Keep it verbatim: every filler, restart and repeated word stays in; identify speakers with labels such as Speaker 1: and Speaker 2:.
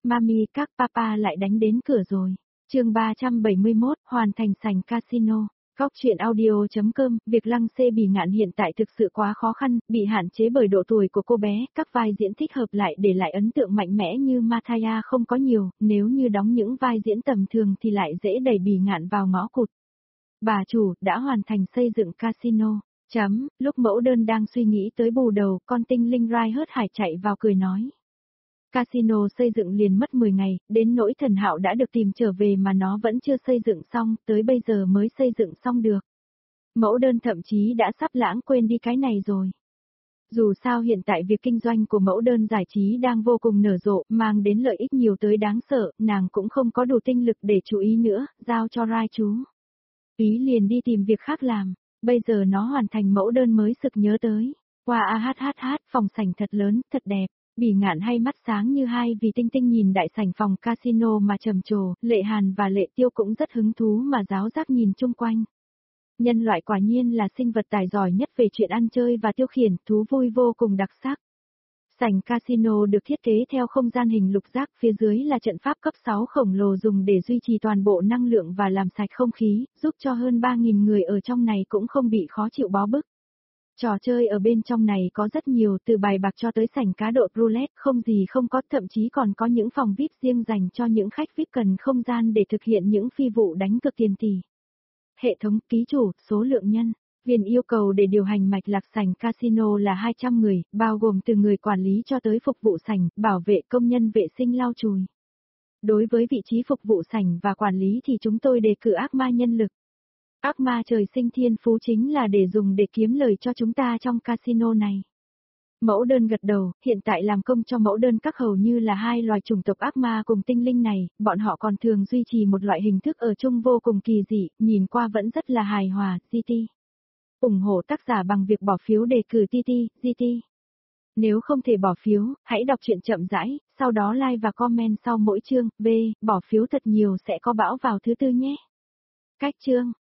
Speaker 1: Mami các papa lại đánh đến cửa rồi. Chương ba trăm bảy mươi mốt, hoàn thành sảnh casino. Góc truyện audio.com, việc Lăng Xê Bỉ Ngạn hiện tại thực sự quá khó khăn, bị hạn chế bởi độ tuổi của cô bé, các vai diễn thích hợp lại để lại ấn tượng mạnh mẽ như Mathaya không có nhiều, nếu như đóng những vai diễn tầm thường thì lại dễ đẩy Bỉ Ngạn vào ngõ cụt. Bà chủ, đã hoàn thành xây dựng casino. Chấm, lúc mẫu đơn đang suy nghĩ tới bù đầu, con tinh linh Rai hớt hải chạy vào cười nói. Casino xây dựng liền mất mười ngày, đến nỗi Thần Hạo đã được tìm trở về mà nó vẫn chưa xây dựng xong, tới bây giờ mới xây dựng xong được. Mẫu đơn thậm chí đã sắp lãng quên đi cái này rồi. Dù sao hiện tại việc kinh doanh của mẫu đơn giải trí đang vô cùng nở rộ, mang đến lợi ích nhiều tới đáng sợ, nàng cũng không có đủ tinh lực để chú ý nữa, giao cho Rai chú. Ý liền đi tìm việc khác làm, bây giờ nó hoàn thành mẫu đơn mới sực nhớ tới. Qua a hát hát hát, phòng sảnh thật lớn, thật đẹp. Bỉ Ngạn hay mắt sáng như hai vì tinh tinh nhìn đại sảnh phòng casino mà trầm trồ, Lệ Hàn và Lệ Tiêu cũng rất hứng thú mà giáo giác nhìn chung quanh. Nhân loại quả nhiên là sinh vật tài giỏi nhất về chuyện ăn chơi và tiêu khiển, thú vui vô cùng đặc sắc. Sảnh casino được thiết kế theo không gian hình lục giác, phía dưới là trận pháp cấp sáu khổng lồ dùng để duy trì toàn bộ năng lượng và làm sạch không khí, giúp cho hơn ba nghìn người ở trong này cũng không bị khó chịu bó bức. Trò chơi ở bên trong này có rất nhiều, từ bài bạc cho tới sảnh cá độ roulette, không gì không có, thậm chí còn có những phòng vi ai pi riêng dành cho những khách vi ai pi cần không gian để thực hiện những phi vụ đánh cược tiền tỷ. Hệ thống, ký chủ, số lượng nhân viên yêu cầu để điều hành mạch lạc sảnh casino là hai trăm người, bao gồm từ người quản lý cho tới phục vụ sảnh, bảo vệ, công nhân vệ sinh lau chùi. Đối với vị trí phục vụ sảnh và quản lý thì chúng tôi đề cử ác ma nhân lực. Ác ma trời sinh thiên phú chính là để dùng để kiếm lời cho chúng ta trong casino này. Mẫu đơn gật đầu, hiện tại làm công cho mẫu đơn các hầu như là hai loài chủng tộc ác ma cùng tinh linh này, bọn họ còn thường duy trì một loại hình thức ở chung vô cùng kỳ dị, nhìn qua vẫn rất là hài hòa, giê tê. ủng hộ tác giả bằng việc bỏ phiếu đề cử tê tê, giê tê. Nếu không thể bỏ phiếu, hãy đọc truyện chậm rãi, sau đó like và comment sau mỗi chương, B, bỏ phiếu thật nhiều sẽ có bão vào thứ tư nhé. Cách chương.